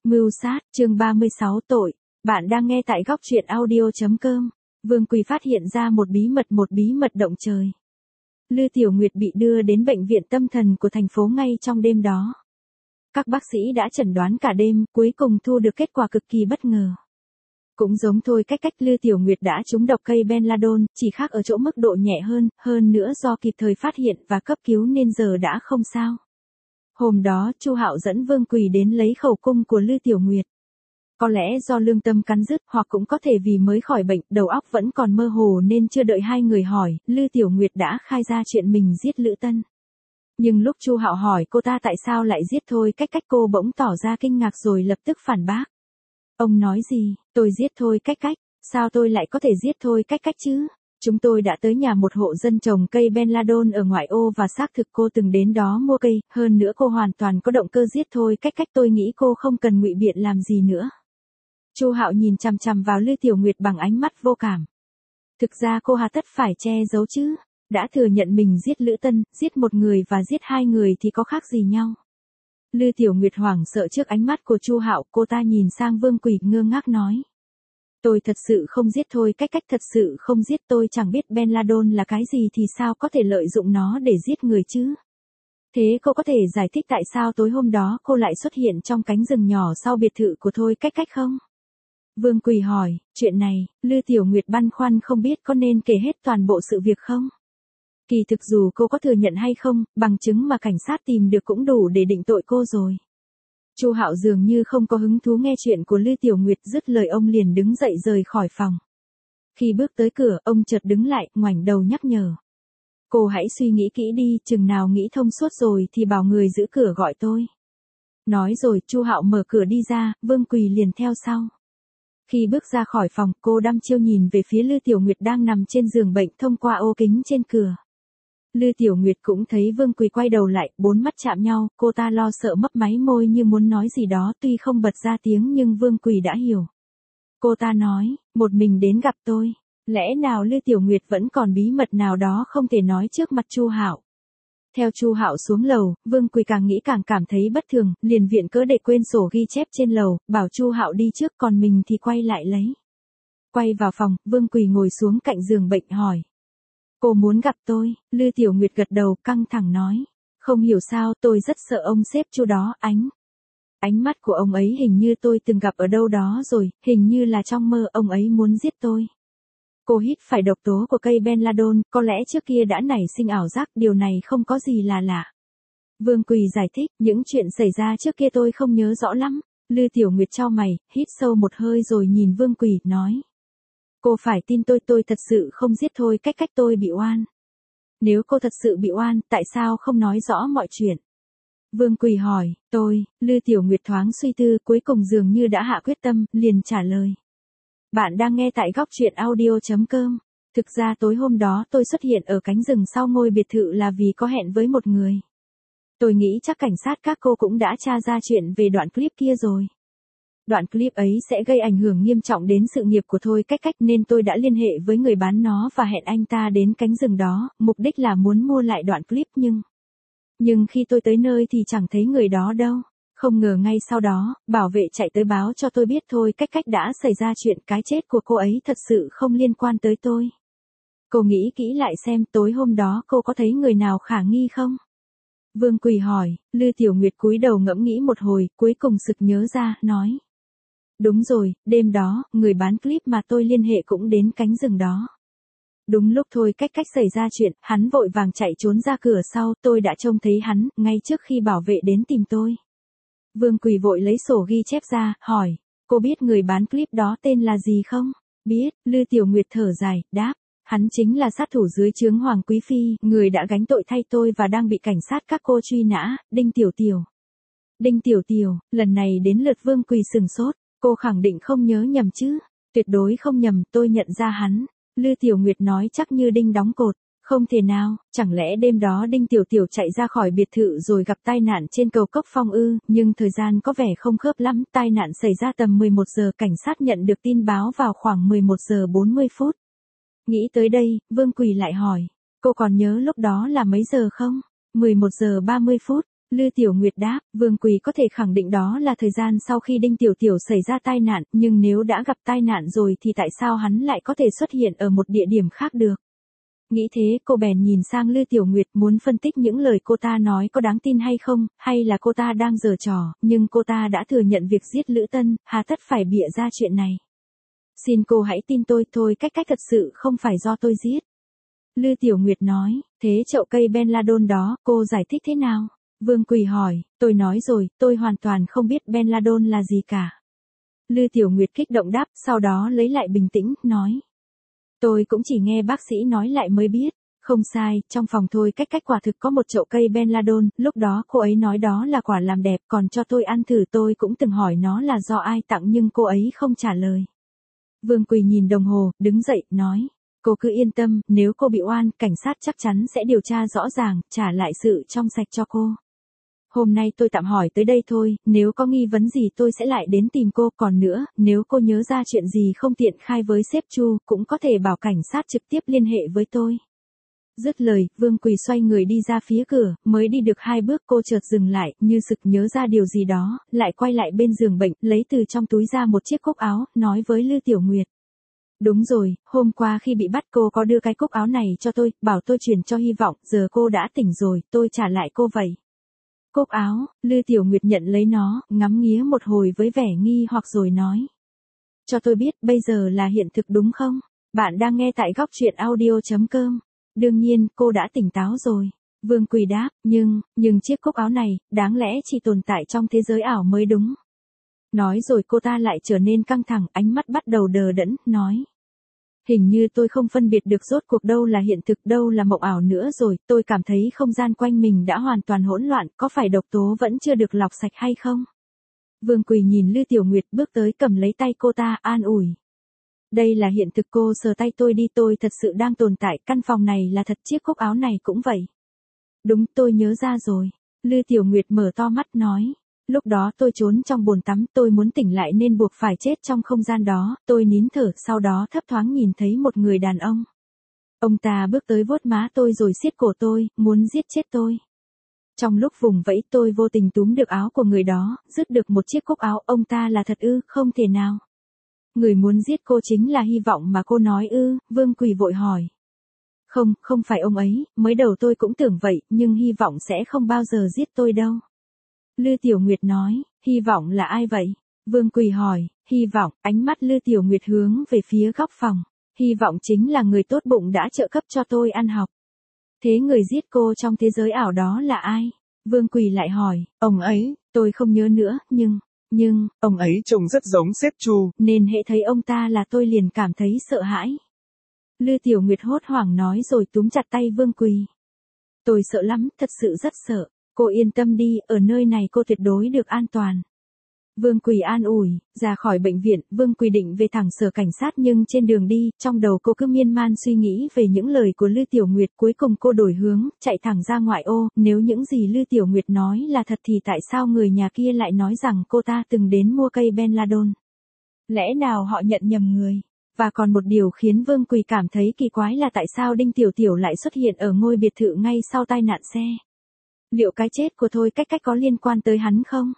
Mưu sát, chương 36 tội. Bạn đang nghe tại góc truyện audio.com. Vương Quỳ phát hiện ra một bí mật động trời. Lư Tiểu Nguyệt bị đưa đến bệnh viện tâm thần của thành phố ngay trong đêm đó. Các bác sĩ đã chẩn đoán cả đêm, cuối cùng thu được kết quả cực kỳ bất ngờ. Cũng giống thôi cách Lư Tiểu Nguyệt đã trúng độc cây Benladon, chỉ khác ở chỗ mức độ nhẹ hơn nữa do kịp thời phát hiện và cấp cứu nên giờ đã không sao. Hôm đó, Chu Hạo dẫn Vương Quỳ đến lấy khẩu cung của Lư Tiểu Nguyệt. Có lẽ do lương tâm cắn rứt hoặc cũng có thể vì mới khỏi bệnh, đầu óc vẫn còn mơ hồ nên chưa đợi hai người hỏi, Lư Tiểu Nguyệt đã khai ra chuyện mình giết Lữ Tân. Nhưng lúc Chu Hạo hỏi cô ta tại sao lại giết thôi cách cô bỗng tỏ ra kinh ngạc rồi lập tức phản bác. Ông nói gì, tôi giết thôi cách, sao tôi lại có thể giết thôi cách chứ? Chúng tôi đã tới nhà một hộ dân trồng cây Benladon ở ngoại ô và xác thực cô từng đến đó mua cây, hơn nữa cô hoàn toàn có động cơ giết thôi cách tôi nghĩ cô không cần ngụy biện làm gì nữa. Chu Hạo nhìn chằm chằm vào Lư Tiểu Nguyệt bằng ánh mắt vô cảm. Thực ra cô hà tất phải che giấu chứ, đã thừa nhận mình giết Lữ Tân, giết một người và giết hai người thì có khác gì nhau. Lư Tiểu Nguyệt hoảng sợ trước ánh mắt của Chu Hạo, cô ta nhìn sang Vương Quỳ ngơ ngác nói. Tôi thật sự không giết thôi cách thật sự không giết, tôi chẳng biết Benladon là cái gì thì sao có thể lợi dụng nó để giết người chứ. Thế cô có thể giải thích tại sao tối hôm đó cô lại xuất hiện trong cánh rừng nhỏ sau biệt thự của thôi cách không? Vương Quỳ hỏi, chuyện này, Lư Tiểu Nguyệt băn khoăn không biết có nên kể hết toàn bộ sự việc không? Kỳ thực dù cô có thừa nhận hay không, bằng chứng mà cảnh sát tìm được cũng đủ để định tội cô rồi. Chu Hạo dường như không có hứng thú nghe chuyện của Lư Tiểu Nguyệt, dứt lời ông liền đứng dậy rời khỏi phòng. Khi bước tới cửa, ông chợt đứng lại, ngoảnh đầu nhắc nhở. Cô hãy suy nghĩ kỹ đi, chừng nào nghĩ thông suốt rồi thì bảo người giữ cửa gọi tôi. Nói rồi, Chu Hạo mở cửa đi ra, Vương Quỳ liền theo sau. Khi bước ra khỏi phòng, cô đăm chiêu nhìn về phía Lư Tiểu Nguyệt đang nằm trên giường bệnh thông qua ô kính trên cửa. Lư Tiểu Nguyệt cũng thấy Vương Quỳ quay đầu lại, bốn mắt chạm nhau, cô ta lo sợ mấp máy môi như muốn nói gì đó, tuy không bật ra tiếng nhưng Vương Quỳ đã hiểu. Cô ta nói, một mình đến gặp tôi, lẽ nào Lư Tiểu Nguyệt vẫn còn bí mật nào đó không thể nói trước mặt Chu Hạo. Theo Chu Hạo xuống lầu, Vương Quỳ càng nghĩ càng cảm thấy bất thường, liền viện cớ để quên sổ ghi chép trên lầu, bảo Chu Hạo đi trước còn mình thì quay lại lấy. Quay vào phòng, Vương Quỳ ngồi xuống cạnh giường bệnh hỏi. Cô muốn gặp tôi, Lư Tiểu Nguyệt gật đầu căng thẳng nói. Không hiểu sao tôi rất sợ ông sếp Chu đó, ánh mắt của ông ấy hình như tôi từng gặp ở đâu đó rồi, hình như là trong mơ ông ấy muốn giết tôi. Cô hít phải độc tố của cây Benladon, có lẽ trước kia đã nảy sinh ảo giác, điều này không có gì là lạ. Vương Quỳ giải thích, những chuyện xảy ra trước kia tôi không nhớ rõ lắm. Lư Tiểu Nguyệt chau mày, hít sâu một hơi rồi nhìn Vương Quỳ, nói. Cô phải tin tôi thật sự không giết thôi cách tôi bị oan. Nếu cô thật sự bị oan, tại sao không nói rõ mọi chuyện? Vương Quỳ hỏi, Lư Tiểu Nguyệt thoáng suy tư, cuối cùng dường như đã hạ quyết tâm, liền trả lời. Bạn đang nghe tại góc truyện audio.com. Thực ra tối hôm đó tôi xuất hiện ở cánh rừng sau ngôi biệt thự là vì có hẹn với một người. Tôi nghĩ chắc cảnh sát các cô cũng đã tra ra chuyện về đoạn clip kia rồi. Đoạn clip ấy sẽ gây ảnh hưởng nghiêm trọng đến sự nghiệp của tôi cách nên tôi đã liên hệ với người bán nó và hẹn anh ta đến cánh rừng đó, mục đích là muốn mua lại đoạn clip nhưng khi tôi tới nơi thì chẳng thấy người đó đâu. Không ngờ ngay sau đó, bảo vệ chạy tới báo cho tôi biết thôi cách đã xảy ra chuyện, cái chết của cô ấy thật sự không liên quan tới tôi. Cô nghĩ kỹ lại xem tối hôm đó cô có thấy người nào khả nghi không? Vương Quỳ hỏi, Lư Tiểu Nguyệt cúi đầu ngẫm nghĩ một hồi, cuối cùng sực nhớ ra, nói. Đúng rồi, đêm đó, người bán clip mà tôi liên hệ cũng đến cánh rừng đó. Đúng lúc thôi cách xảy ra chuyện, hắn vội vàng chạy trốn ra cửa sau, tôi đã trông thấy hắn, ngay trước khi bảo vệ đến tìm tôi. Vương Quỳ vội lấy sổ ghi chép ra, hỏi, cô biết người bán clip đó tên là gì không? Biết, Lư Tiểu Nguyệt thở dài, đáp, hắn chính là sát thủ dưới trướng Hoàng Quý Phi, người đã gánh tội thay tôi và đang bị cảnh sát các cô truy nã, Đinh Tiểu Tiểu. Đinh Tiểu Tiểu, lần này đến lượt Vương Quỳ sừng sốt, cô khẳng định không nhớ nhầm chứ? Tuyệt đối không nhầm, tôi nhận ra hắn. Lư Tiểu Nguyệt nói chắc như đinh đóng cột. Không thể nào, chẳng lẽ đêm đó Đinh Tiểu Tiểu chạy ra khỏi biệt thự rồi gặp tai nạn trên cầu Cốc Phong ư, nhưng thời gian có vẻ không khớp lắm, tai nạn xảy ra tầm 11 giờ, cảnh sát nhận được tin báo vào khoảng 11 giờ 40 phút. Nghĩ tới đây, Vương Quỳ lại hỏi, cô còn nhớ lúc đó là mấy giờ không? 11 giờ 30 phút, Lư Tiểu Nguyệt đáp, Vương Quỳ có thể khẳng định đó là thời gian sau khi Đinh Tiểu Tiểu xảy ra tai nạn, nhưng nếu đã gặp tai nạn rồi thì tại sao hắn lại có thể xuất hiện ở một địa điểm khác được? Nghĩ thế, cô bèn nhìn sang Lư Tiểu Nguyệt muốn phân tích những lời cô ta nói có đáng tin hay không, hay là cô ta đang giở trò, nhưng cô ta đã thừa nhận việc giết Lữ Tân, hà tất phải bịa ra chuyện này. Xin cô hãy tin tôi thôi, cách thật sự không phải do tôi giết. Lư Tiểu Nguyệt nói, thế chậu cây Benladon đó, cô giải thích thế nào? Vương Quỳ hỏi, tôi nói rồi, tôi hoàn toàn không biết Benladon là gì cả. Lư Tiểu Nguyệt kích động đáp, sau đó lấy lại bình tĩnh, nói. Tôi cũng chỉ nghe bác sĩ nói lại mới biết. Không sai, trong phòng thôi cách quả thực có một chậu cây Benladon, lúc đó cô ấy nói đó là quả làm đẹp, còn cho tôi ăn thử, tôi cũng từng hỏi nó là do ai tặng nhưng cô ấy không trả lời. Vương Quỳ nhìn đồng hồ, đứng dậy, nói. Cô cứ yên tâm, nếu cô bị oan, cảnh sát chắc chắn sẽ điều tra rõ ràng, trả lại sự trong sạch cho cô. Hôm nay tôi tạm hỏi tới đây thôi, nếu có nghi vấn gì tôi sẽ lại đến tìm cô, còn nữa, nếu cô nhớ ra chuyện gì không tiện khai với sếp Chu, cũng có thể bảo cảnh sát trực tiếp liên hệ với tôi. Dứt lời, Vương Quỳ xoay người đi ra phía cửa, mới đi được 2 bước cô chợt dừng lại, như sực nhớ ra điều gì đó, lại quay lại bên giường bệnh, lấy từ trong túi ra một chiếc cúc áo, nói với Lư Tiểu Nguyệt. Đúng rồi, hôm qua khi bị bắt cô có đưa cái cúc áo này cho tôi, bảo tôi truyền cho Hy vọng, giờ cô đã tỉnh rồi, tôi trả lại cô vậy. Cúc áo, Lư Tiểu Nguyệt nhận lấy nó, ngắm nghía một hồi với vẻ nghi hoặc rồi nói. Cho tôi biết bây giờ là hiện thực đúng không? Bạn đang nghe tại góc truyện audio.com. Đương nhiên, cô đã tỉnh táo rồi. Vương Quỳ đáp, nhưng chiếc cúc áo này, đáng lẽ chỉ tồn tại trong thế giới ảo mới đúng. Nói rồi cô ta lại trở nên căng thẳng, ánh mắt bắt đầu đờ đẫn, nói. Hình như tôi không phân biệt được rốt cuộc đâu là hiện thực đâu là mộng ảo nữa rồi, tôi cảm thấy không gian quanh mình đã hoàn toàn hỗn loạn, có phải độc tố vẫn chưa được lọc sạch hay không? Vương Quỳ nhìn Lư Tiểu Nguyệt bước tới cầm lấy tay cô ta, an ủi. Đây là hiện thực, cô sờ tay tôi đi, tôi thật sự đang tồn tại, căn phòng này là thật, chiếc cúc áo này cũng vậy. Đúng, tôi nhớ ra rồi. Lư Tiểu Nguyệt mở to mắt nói. Lúc đó tôi trốn trong bồn tắm, tôi muốn tỉnh lại nên buộc phải chết trong không gian đó, tôi nín thở, sau đó thấp thoáng nhìn thấy một người đàn ông. Ông ta bước tới vuốt má tôi rồi siết cổ tôi, muốn giết chết tôi. Trong lúc vùng vẫy tôi vô tình túm được áo của người đó, rứt được một chiếc cúc áo, ông ta là thật ư, không thể nào. Người muốn giết cô chính là Hy vọng mà cô nói ư, Vương Quỳ vội hỏi. Không phải ông ấy, mới đầu tôi cũng tưởng vậy, nhưng Hy vọng sẽ không bao giờ giết tôi đâu. Lư Tiểu Nguyệt nói, Hy vọng là ai vậy? Vương Quỳ hỏi, Hy vọng, ánh mắt Lư Tiểu Nguyệt hướng về phía góc phòng. Hy vọng chính là người tốt bụng đã trợ cấp cho tôi ăn học. Thế người giết cô trong thế giới ảo đó là ai? Vương Quỳ lại hỏi, ông ấy, tôi không nhớ nữa, nhưng, ông ấy trông rất giống sếp Chu, nên hễ thấy ông ta là tôi liền cảm thấy sợ hãi. Lư Tiểu Nguyệt hốt hoảng nói rồi túm chặt tay Vương Quỳ. Tôi sợ lắm, thật sự rất sợ. Cô yên tâm đi, ở nơi này cô tuyệt đối được an toàn. Vương Quỳ an ủi, ra khỏi bệnh viện, Vương Quỳ định về thẳng sở cảnh sát nhưng trên đường đi, trong đầu cô cứ miên man suy nghĩ về những lời của Lư Tiểu Nguyệt, cuối cùng cô đổi hướng, chạy thẳng ra ngoại ô, nếu những gì Lư Tiểu Nguyệt nói là thật thì tại sao người nhà kia lại nói rằng cô ta từng đến mua cây Benladon? Lẽ nào họ nhận nhầm người? Và còn một điều khiến Vương Quỳ cảm thấy kỳ quái là tại sao Đinh Tiểu Tiểu lại xuất hiện ở ngôi biệt thự ngay sau tai nạn xe? Liệu cái chết của Thôi Cách có liên quan tới hắn không?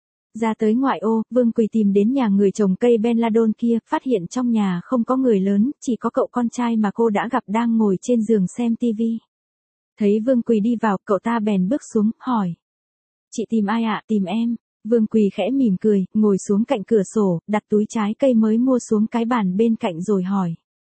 Ra tới ngoại ô, Vương Quỳ tìm đến nhà người trồng cây Benladon kia, phát hiện trong nhà không có người lớn, chỉ có cậu con trai mà cô đã gặp đang ngồi trên giường xem tivi. Thấy Vương Quỳ đi vào, cậu ta bèn bước xuống, hỏi. Chị tìm ai ạ? Tìm em. Vương Quỳ khẽ mỉm cười, ngồi xuống cạnh cửa sổ, đặt túi trái cây mới mua xuống cái bàn bên cạnh rồi hỏi.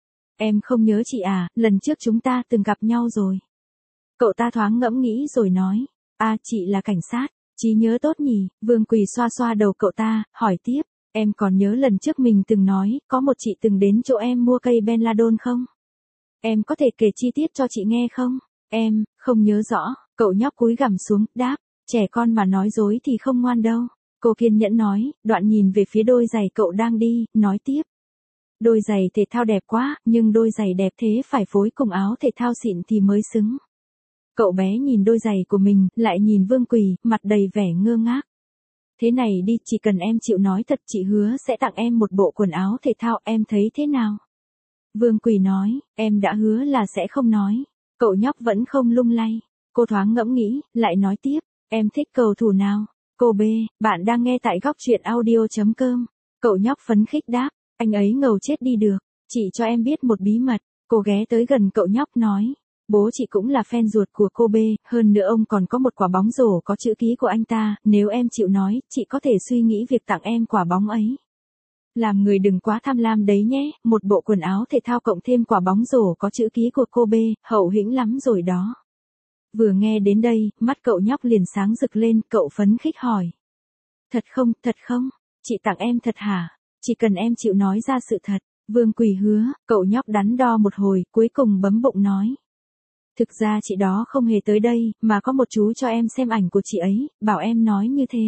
Em không nhớ chị à, lần trước chúng ta từng gặp nhau rồi. Cậu ta thoáng ngẫm nghĩ rồi nói. À, chị là cảnh sát. Trí nhớ tốt nhỉ? Vương Quỳ xoa xoa đầu cậu ta, hỏi tiếp. Em còn nhớ lần trước mình từng nói, có một chị từng đến chỗ em mua cây Benladon không? Em có thể kể chi tiết cho chị nghe không? Em, không nhớ rõ. Cậu nhóc cúi gằm xuống, đáp. Trẻ con mà nói dối thì không ngoan đâu. Cô kiên nhẫn nói, đoạn nhìn về phía đôi giày cậu đang đi, nói tiếp. Đôi giày thể thao đẹp quá, nhưng đôi giày đẹp thế phải phối cùng áo thể thao xịn thì mới xứng. Cậu bé nhìn đôi giày của mình, lại nhìn Vương Quỳ, mặt đầy vẻ ngơ ngác. Thế này đi, chỉ cần em chịu nói thật, chị hứa sẽ tặng em một bộ quần áo thể thao, em thấy thế nào? Vương Quỳ nói, em đã hứa là sẽ không nói. Cậu nhóc vẫn không lung lay. Cô thoáng ngẫm nghĩ, lại nói tiếp, Em thích cầu thủ nào? Cô B, bạn đang nghe tại góc truyện audio.com. Cậu nhóc phấn khích đáp, anh ấy ngầu chết đi được. Chị cho em biết một bí mật. Cô ghé tới gần cậu nhóc nói. Bố chị cũng là fan ruột của cô B, hơn nữa ông còn có một quả bóng rổ có chữ ký của anh ta, nếu em chịu nói, chị có thể suy nghĩ việc tặng em quả bóng ấy. Làm người đừng quá tham lam đấy nhé, một bộ quần áo thể thao cộng thêm quả bóng rổ có chữ ký của cô B, hậu hĩnh lắm rồi đó. Vừa nghe đến đây, mắt cậu nhóc liền sáng rực lên, cậu phấn khích hỏi. Thật không, chị tặng em thật hả? Chỉ cần em chịu nói ra sự thật. Vương Quỳ hứa, cậu nhóc đắn đo một hồi, cuối cùng bấm bụng nói. Thực ra chị đó không hề tới đây, mà có một chú cho em xem ảnh của chị ấy, bảo em nói như thế.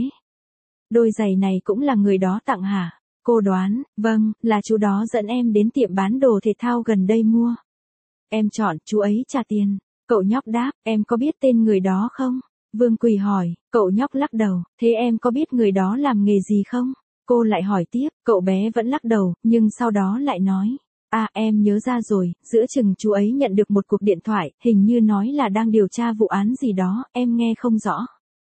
Đôi giày này cũng là người đó tặng hả? Cô đoán, vâng, là chú đó dẫn em đến tiệm bán đồ thể thao gần đây mua. Em chọn, chú ấy trả tiền. Cậu nhóc đáp, em có biết tên người đó không? Vương Quỳ hỏi, cậu nhóc lắc đầu, thế em có biết người đó làm nghề gì không? Cô lại hỏi tiếp, cậu bé vẫn lắc đầu, nhưng sau đó lại nói. À, em nhớ ra rồi, giữa chừng chú ấy nhận được một cuộc điện thoại, hình như nói là đang điều tra vụ án gì đó, em nghe không rõ.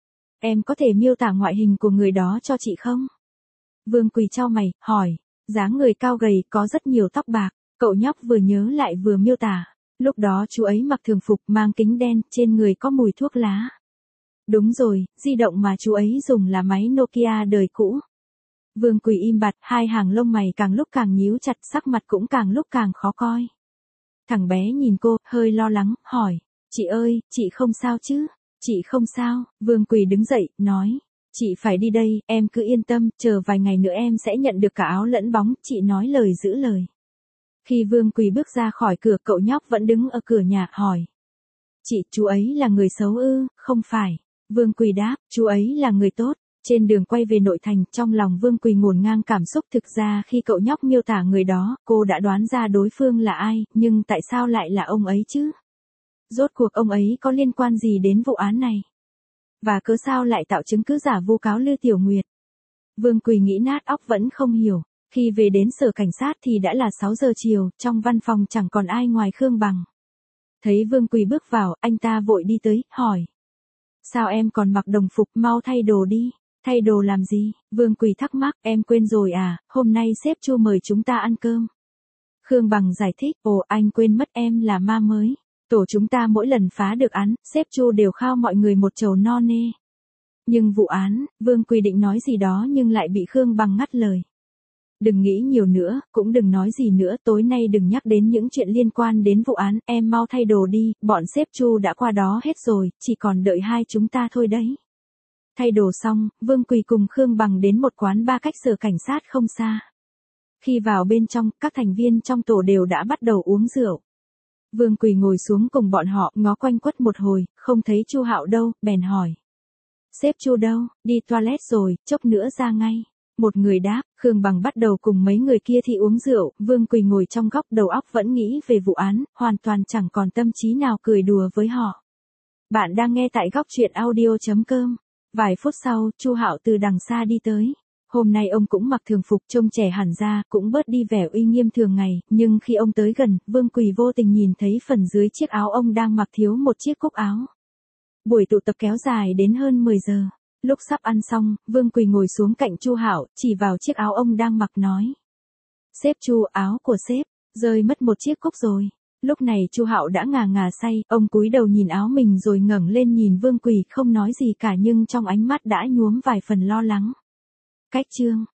Em có thể miêu tả ngoại hình của người đó cho chị không? Vương Quỳ chau mày, hỏi, dáng người cao gầy, có rất nhiều tóc bạc. Cậu nhóc vừa nhớ lại vừa miêu tả. Lúc đó chú ấy mặc thường phục, mang kính đen, trên người có mùi thuốc lá. Đúng rồi, di động mà chú ấy dùng là máy Nokia đời cũ. Vương Quỳ im bặt, hai hàng lông mày càng lúc càng nhíu chặt, sắc mặt cũng càng lúc càng khó coi. Thằng bé nhìn cô, hơi lo lắng, hỏi, chị ơi, chị không sao chứ? Chị không sao, Vương Quỳ đứng dậy, nói. Chị phải đi đây, em cứ yên tâm, chờ vài ngày nữa em sẽ nhận được cả áo lẫn bóng, chị nói lời giữ lời. Khi Vương Quỳ bước ra khỏi cửa, cậu nhóc vẫn đứng ở cửa nhà, hỏi. Chị, chú ấy là người xấu ư? Không phải. Vương Quỳ đáp, chú ấy là người tốt. Trên đường quay về nội thành, trong lòng Vương Quỳ ngổn ngang cảm xúc. Thực ra khi cậu nhóc miêu tả người đó, cô đã đoán ra đối phương là ai, nhưng tại sao lại là ông ấy chứ? Rốt cuộc ông ấy có liên quan gì đến vụ án này? Và cớ sao lại tạo chứng cứ giả vu cáo Lư Tiểu Nguyệt? Vương Quỳ nghĩ nát óc vẫn không hiểu. Khi về đến sở cảnh sát thì đã là 6 giờ chiều, trong văn phòng chẳng còn ai ngoài Khương Bằng. Thấy Vương Quỳ bước vào, anh ta vội đi tới, hỏi. Sao em còn mặc đồng phục, mau thay đồ đi. Thay đồ làm gì? Vương Quỳ thắc mắc, em quên rồi à, hôm nay sếp Chu mời chúng ta ăn cơm. Khương Bằng giải thích, ồ, anh quên mất em là ma mới. Tổ chúng ta mỗi lần phá được án, sếp Chu đều khao mọi người một chầu no nê. Nhưng vụ án, Vương Quỳ định nói gì đó nhưng lại bị Khương Bằng ngắt lời. Đừng nghĩ nhiều nữa, cũng đừng nói gì nữa, tối nay đừng nhắc đến những chuyện liên quan đến vụ án, em mau thay đồ đi, bọn sếp Chu đã qua đó hết rồi, chỉ còn đợi hai chúng ta thôi đấy. Thay đồ xong, Vương Quỳ cùng Khương Bằng đến một quán bar cách sở cảnh sát không xa. Khi vào bên trong, các thành viên trong tổ đều đã bắt đầu uống rượu. Vương Quỳ ngồi xuống cùng bọn họ, ngó quanh quất một hồi, không thấy Chu Hạo đâu, bèn hỏi. Sếp Chu đâu? Đi toilet rồi, chốc nữa ra ngay. Một người đáp, Khương Bằng bắt đầu cùng mấy người kia thì uống rượu, Vương Quỳ ngồi trong góc đầu óc vẫn nghĩ về vụ án, hoàn toàn chẳng còn tâm trí nào cười đùa với họ. Bạn đang nghe tại góc truyện audio.com. Vài phút sau, Chu Hạo từ đằng xa đi tới. Hôm nay ông cũng mặc thường phục, trông trẻ hẳn ra, cũng bớt đi vẻ uy nghiêm thường ngày, nhưng khi ông tới gần, Vương Quỳ vô tình nhìn thấy phần dưới chiếc áo ông đang mặc thiếu một chiếc cúc áo. Buổi tụ tập kéo dài đến hơn 10 giờ. Lúc sắp ăn xong, Vương Quỳ ngồi xuống cạnh Chu Hạo, chỉ vào chiếc áo ông đang mặc nói. Sếp Chu, áo của sếp, rơi mất một chiếc cúc rồi. Lúc này Chu Hạo đã ngà ngà say, ông cúi đầu nhìn áo mình rồi ngẩng lên nhìn Vương Quỳ không nói gì cả nhưng trong ánh mắt đã nhuốm vài phần lo lắng. Cách chương